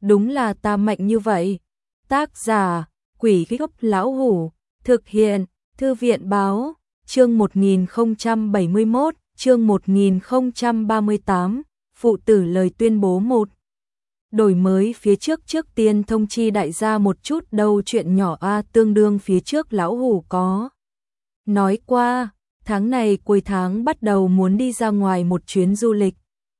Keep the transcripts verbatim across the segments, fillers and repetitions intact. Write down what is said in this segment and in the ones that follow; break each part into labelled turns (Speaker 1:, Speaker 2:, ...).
Speaker 1: đúng là ta mạnh như vậy. Tác giả, Quỷ Gốc Lão Hủ, thực hiện, Thư viện Báo, chương một nghìn không trăm bảy mươi mốt, chương một nghìn không trăm ba mươi tám, phụ tử lời tuyên bố một. Đổi mới phía trước trước tiên thông chi đại gia một chút đâu chuyện nhỏ a tương đương phía trước Lão Hủ có. Nói qua, tháng này cuối tháng bắt đầu muốn đi ra ngoài một chuyến du lịch.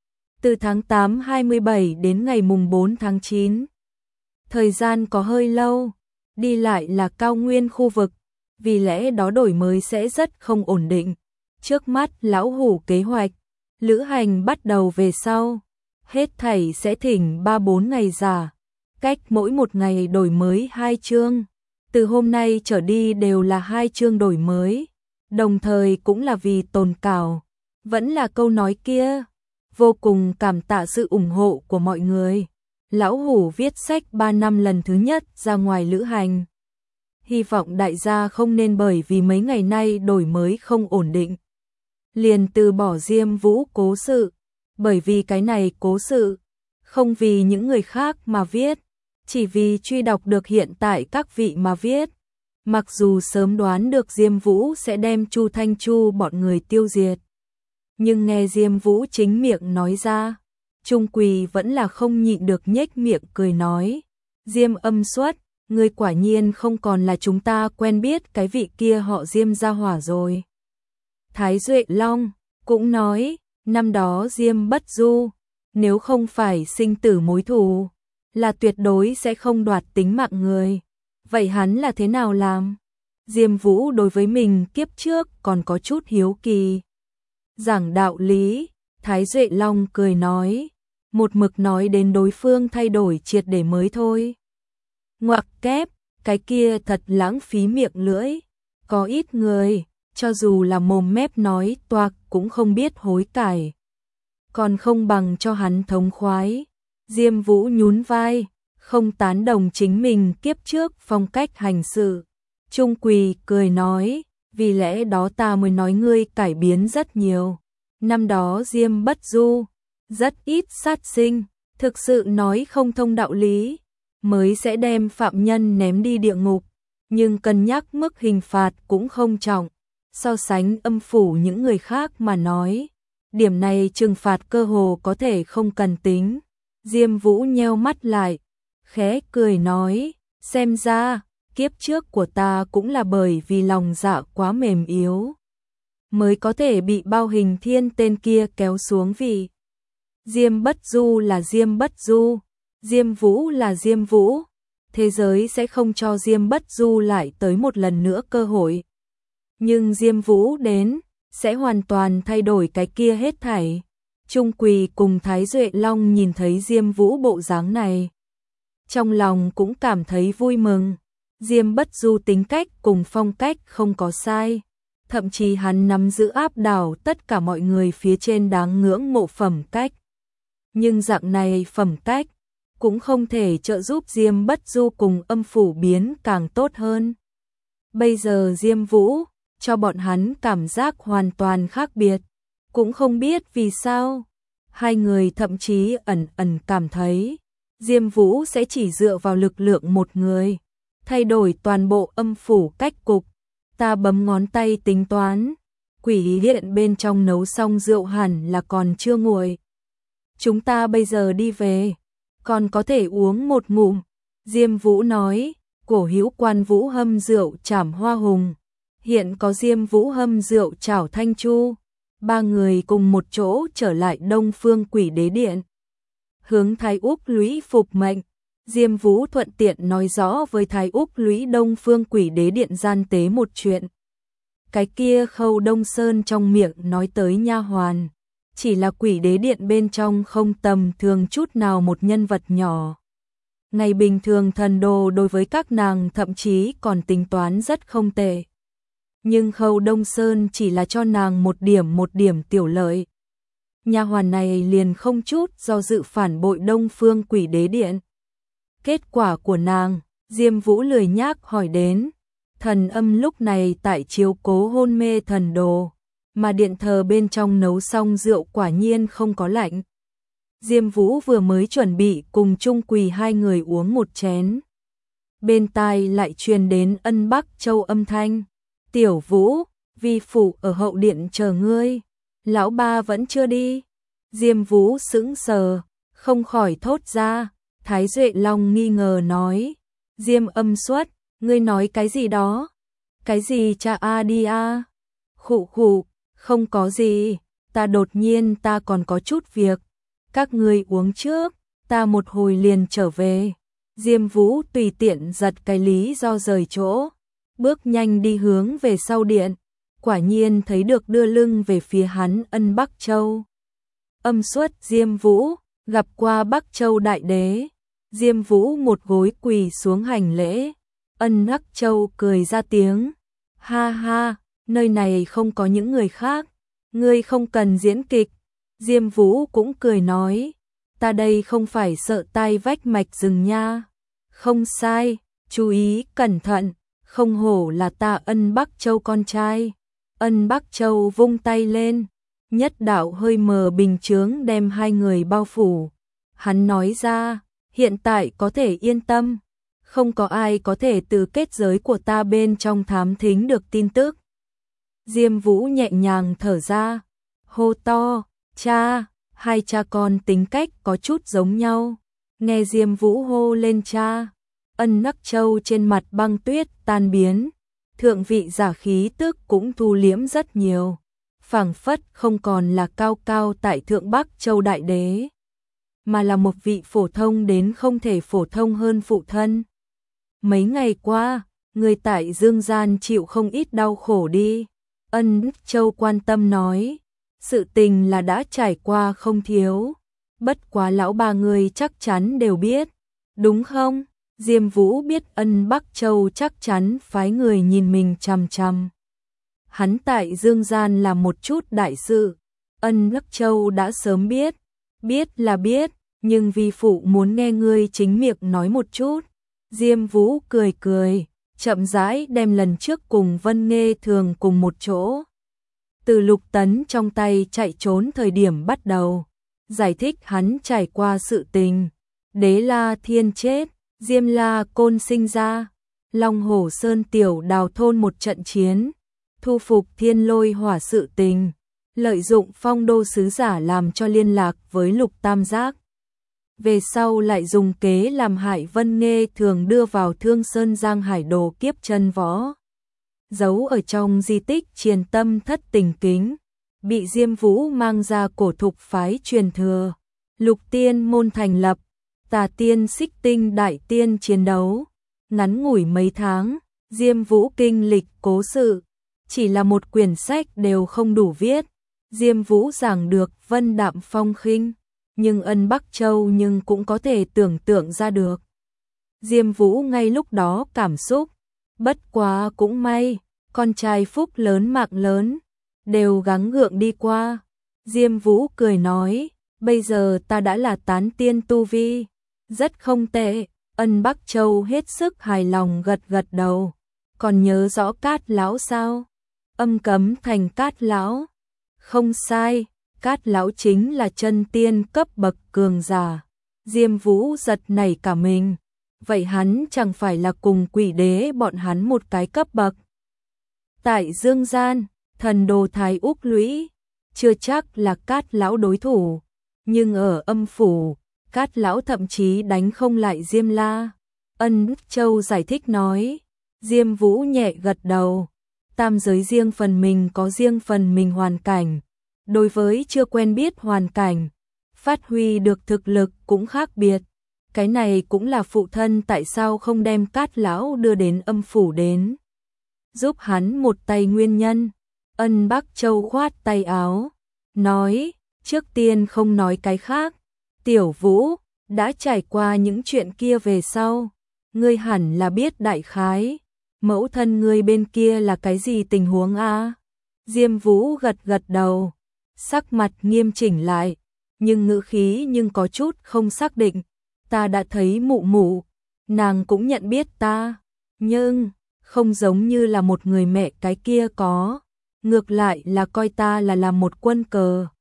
Speaker 1: Từ tháng tám hai mươi bảy đến ngày mùng bốn tháng chín. Thời gian có hơi lâu, đi lại là cao nguyên khu vực, vì lẽ đó đổi mới sẽ rất không ổn định. Trước mắt Lão Hủ kế hoạch, lữ hành bắt đầu về sau, hết thảy sẽ thỉnh ba bốn ngày giả, cách mỗi một ngày đổi mới hai chương. Từ hôm nay trở đi đều là hai chương đổi mới, đồng thời cũng là vì tồn cảo. Vẫn là câu nói kia, vô cùng cảm tạ sự ủng hộ của mọi người. Lão Hủ viết sách ba năm lần thứ nhất ra ngoài lữ hành. Hy vọng đại gia không nên bởi vì mấy ngày nay đổi mới không ổn định, liền từ bỏ Diêm Vũ cố sự, bởi vì cái này cố sự, không vì những người khác mà viết, chỉ vì truy đọc được hiện tại các vị mà viết. Mặc dù sớm đoán được Diêm Vũ sẽ đem Chu Thanh Chu bọn người tiêu diệt, nhưng nghe Diêm Vũ chính miệng nói ra, Trung Quỳ vẫn là không nhịn được nhếch miệng cười nói, Diêm Âm Xuất, ngươi quả nhiên không còn là chúng ta quen biết cái vị kia họ Diêm gia hỏa rồi. Thái Duệ Long cũng nói, năm đó Diêm Bất Du, nếu không phải sinh tử mối thù, là tuyệt đối sẽ không đoạt tính mạng người. Vậy hắn là thế nào làm? Diêm Vũ đối với mình kiếp trước còn có chút hiếu kỳ. Giảng đạo lý, Thái Duệ Long cười nói, một mực nói đến đối phương thay đổi triệt để mới thôi. Ngoặc kép, cái kia thật lãng phí miệng lưỡi. Có ít người, cho dù là mồm mép nói toạc cũng không biết hối cải. Còn không bằng cho hắn thống khoái. Diêm Vũ nhún vai, không tán đồng chính mình kiếp trước phong cách hành sự. Trung Quỳ cười nói, vì lẽ đó ta mới nói ngươi cải biến rất nhiều. Năm đó Diêm Bất Du, rất ít sát sinh, thực sự nói không thông đạo lý, mới sẽ đem phạm nhân ném đi địa ngục, nhưng cân nhắc mức hình phạt cũng không trọng. So sánh âm phủ những người khác mà nói, điểm này trừng phạt cơ hồ có thể không cần tính. Diêm Vũ nheo mắt lại, khẽ cười nói, xem ra, kiếp trước của ta cũng là bởi vì lòng dạ quá mềm yếu, mới có thể bị Bao Hình Thiên tên kia kéo xuống vị. Diêm Bất Du là Diêm Bất Du, Diêm Vũ là Diêm Vũ, thế giới sẽ không cho Diêm Bất Du lại tới một lần nữa cơ hội. Nhưng Diêm Vũ đến, sẽ hoàn toàn thay đổi cái kia hết thảy. Trung Quỳ cùng Thái Duệ Long nhìn thấy Diêm Vũ bộ dáng này, trong lòng cũng cảm thấy vui mừng. Diêm Bất Du tính cách cùng phong cách không có sai, thậm chí hắn nắm giữ áp đảo tất cả mọi người phía trên đáng ngưỡng mộ phẩm cách. Nhưng dạng này phẩm cách cũng không thể trợ giúp Diêm Bất Du cùng âm phủ biến càng tốt hơn. Bây giờ Diêm Vũ cho bọn hắn cảm giác hoàn toàn khác biệt, cũng không biết vì sao. Hai người thậm chí ẩn ẩn cảm thấy Diêm Vũ sẽ chỉ dựa vào lực lượng một người thay đổi toàn bộ âm phủ cách cục. Ta bấm ngón tay tính toán, quỷ điện bên trong nấu xong rượu hẳn là còn chưa nguội. Chúng ta bây giờ đi về, còn có thể uống một ngụm. Diêm Vũ nói, cổ hữu Quan Vũ hâm rượu Trảm Hoa Hùng, hiện có Diêm Vũ hâm rượu Trảo Thanh Chu. Ba người cùng một chỗ trở lại Đông Phương Quỷ Đế Điện, hướng Thái Úc Lũy phục mệnh. Diêm Vũ thuận tiện nói rõ với Thái Úc Lũy Đông Phương Quỷ Đế Điện gian tế một chuyện. Cái kia Khâu Đông Sơn trong miệng nói tới nha hoàn, chỉ là Quỷ Đế Điện bên trong không tầm thường chút nào một nhân vật nhỏ. Ngày bình thường thần đồ đối với các nàng thậm chí còn tính toán rất không tệ. Nhưng Khâu Đông Sơn chỉ là cho nàng một điểm một điểm tiểu lợi. Nha hoàn này liền không chút do dự phản bội Đông Phương Quỷ Đế Điện. Kết quả của nàng, Diêm Vũ lười nhác hỏi đến. Thần Âm lúc này tại chiếu cố hôn mê thần đồ, mà điện thờ bên trong nấu xong rượu quả nhiên không có lạnh. Diêm Vũ vừa mới chuẩn bị cùng Trung Quỳ hai người uống một chén. Bên tai lại truyền đến Ân Bắc Châu âm thanh. Tiểu Vũ, vi phụ ở hậu điện chờ ngươi. Lão ba vẫn chưa đi. Diêm Vũ sững sờ, không khỏi thốt ra. Thái Duệ Long nghi ngờ nói. Diêm Âm Xuất, ngươi nói cái gì đó? Cái gì cha a đi a? Khụ khụ, không có gì, ta đột nhiên ta còn có chút việc. Các ngươi uống trước, ta một hồi liền trở về. Diêm Vũ tùy tiện giật cái lý do rời chỗ, bước nhanh đi hướng về sau điện, quả nhiên thấy được đưa lưng về phía hắn Ân Bắc Châu. Âm Xuất Diêm Vũ, gặp qua Bắc Châu đại đế. Diêm Vũ một gối quỳ xuống hành lễ. Ân Bắc Châu cười ra tiếng. Ha ha, nơi này không có những người khác, ngươi không cần diễn kịch. Diêm Vũ cũng cười nói, ta đây không phải sợ tai vách mạch rừng nha. Không sai, chú ý cẩn thận, không hổ là ta Ân Bắc Châu con trai. Ân Bắc Châu vung tay lên, nhất đạo hơi mờ bình chướng đem hai người bao phủ. Hắn nói ra, hiện tại có thể yên tâm, không có ai có thể từ kết giới của ta bên trong thám thính được tin tức. Diêm Vũ nhẹ nhàng thở ra, hô to, cha, hai cha con tính cách có chút giống nhau. Nghe Diêm Vũ hô lên cha, Ân Bắc Châu trên mặt băng tuyết tan biến, thượng vị giả khí tức cũng thu liễm rất nhiều, phảng phất không còn là cao cao tại thượng Bắc Châu đại đế, mà là một vị phổ thông đến không thể phổ thông hơn phụ thân. Mấy ngày qua, người tại Dương Gian chịu không ít đau khổ đi. Ân Bắc Châu quan tâm nói, sự tình là đã trải qua không thiếu, bất quá lão ba người chắc chắn đều biết, đúng không? Diêm Vũ biết Ân Bắc Châu chắc chắn phái người nhìn mình chằm chằm. Hắn tại Dương Gian làm một chút đại sự, Ân Bắc Châu đã sớm biết, biết là biết, nhưng vi phụ muốn nghe ngươi chính miệng nói một chút. Diêm Vũ cười cười, chậm rãi đem lần trước cùng Vân Nghê Thường cùng một chỗ, từ Lục Tấn trong tay chạy trốn thời điểm bắt đầu, giải thích hắn trải qua sự tình. Đế La Thiên chết, Diêm La Côn sinh ra, Long Hổ Sơn tiểu đào thôn một trận chiến, thu phục Thiên Lôi Hỏa sự tình, lợi dụng phong đô sứ giả làm cho liên lạc với Lục Tam Giác. Về sau lại dùng kế làm hại Vân Nghê Thường đưa vào Thương Sơn Giang Hải đồ kiếp chân võ, giấu ở trong di tích Triền Tâm Thất Tình Kính, bị Diêm Vũ mang ra cổ thục phái truyền thừa, Lục Tiên môn thành lập, Tà Tiên Xích Tinh Đại Tiên chiến đấu, ngắn ngủi mấy tháng, Diêm Vũ kinh lịch cố sự, chỉ là một quyển sách đều không đủ viết. Diêm Vũ giảng được vân đạm phong khinh, nhưng Ân Bắc Châu nhưng cũng có thể tưởng tượng ra được. Diêm Vũ ngay lúc đó cảm xúc, bất quá cũng may, con trai phúc lớn mạng lớn, đều gắng gượng đi qua. Diêm Vũ cười nói, bây giờ ta đã là tán tiên tu vi, rất không tệ. Ân Bắc Châu hết sức hài lòng gật gật đầu, còn nhớ rõ Cát Lão sao? Âm Cấm Thành Cát Lão, không sai, Cát Lão chính là chân tiên cấp bậc cường giả. Diêm Vũ giật nảy cả mình, vậy hắn chẳng phải là cùng quỷ đế bọn hắn một cái cấp bậc. Tại Dương Gian, thần đồ Thái Úc Lũy, chưa chắc là Cát Lão đối thủ, nhưng ở âm phủ, Cát Lão thậm chí đánh không lại Diêm La. Ân Bắc Châu giải thích nói, Diêm Vũ nhẹ gật đầu, tam giới riêng phần mình có riêng phần mình hoàn cảnh, đối với chưa quen biết hoàn cảnh, phát huy được thực lực cũng khác biệt. Cái này cũng là phụ thân tại sao không đem Cát Lão đưa đến âm phủ đến, giúp hắn một tay nguyên nhân. Ân Bắc Châu khoát tay áo, nói, trước tiên không nói cái khác, Tiểu Vũ, đã trải qua những chuyện kia về sau, ngươi hẳn là biết đại khái, mẫu thân ngươi bên kia là cái gì tình huống a? Diêm Vũ gật gật đầu, sắc mặt nghiêm chỉnh lại, nhưng ngữ khí nhưng có chút không xác định. Ta đã thấy mụ mụ, nàng cũng nhận biết ta, nhưng không giống như là một người mẹ cái kia có, ngược lại là coi ta là làm một quân cờ.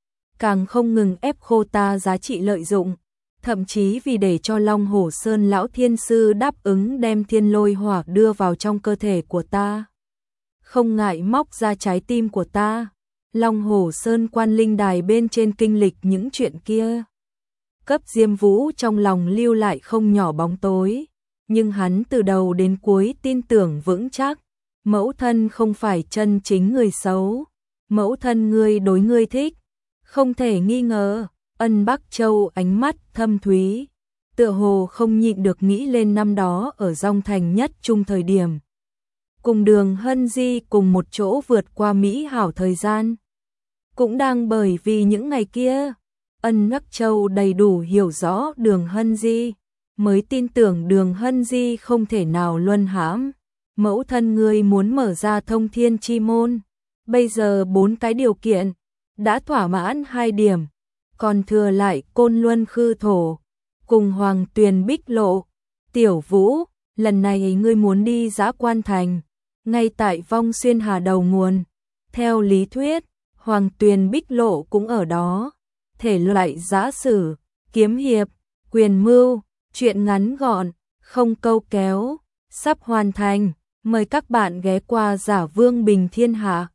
Speaker 1: càng không ngừng ép khô ta giá trị lợi dụng, thậm chí vì để cho Long Hổ Sơn lão thiên sư đáp ứng đem thiên lôi hỏa đưa vào trong cơ thể của ta. Không ngại móc ra trái tim của ta. Long Hổ Sơn quan linh đài bên trên kinh lịch những chuyện kia. Cấp Diêm Vũ trong lòng lưu lại không nhỏ bóng tối, nhưng hắn từ đầu đến cuối tin tưởng vững chắc, mẫu thân không phải chân chính người xấu, mẫu thân ngươi đối ngươi thích, không thể nghi ngờ. Ân Bắc Châu ánh mắt thâm thúy, tựa hồ không nhịn được nghĩ lên năm đó ở Dòng Thành nhất trung thời điểm. Cùng Đường Hân Di cùng một chỗ vượt qua mỹ hảo thời gian. Cũng đang bởi vì những ngày kia, Ân Bắc Châu đầy đủ hiểu rõ Đường Hân Di, mới tin tưởng Đường Hân Di không thể nào luân hãm. Mẫu thân ngươi muốn mở ra thông thiên chi môn, bây giờ bốn cái điều kiện, đã thỏa mãn hai điểm, còn thừa lại Côn Luân Khư Thổ, cùng Hoàng Tuyền Bích Lộ. Tiểu Vũ, lần này ngươi muốn đi Dã Quan Thành, ngay tại Vong Xuyên Hà đầu nguồn. Theo lý thuyết, Hoàng Tuyền Bích Lộ cũng ở đó. Thể loại giã sử, kiếm hiệp, quyền mưu, chuyện ngắn gọn, không câu kéo, sắp hoàn thành. Mời các bạn ghé qua Giả Vương Bình Thiên Hạ.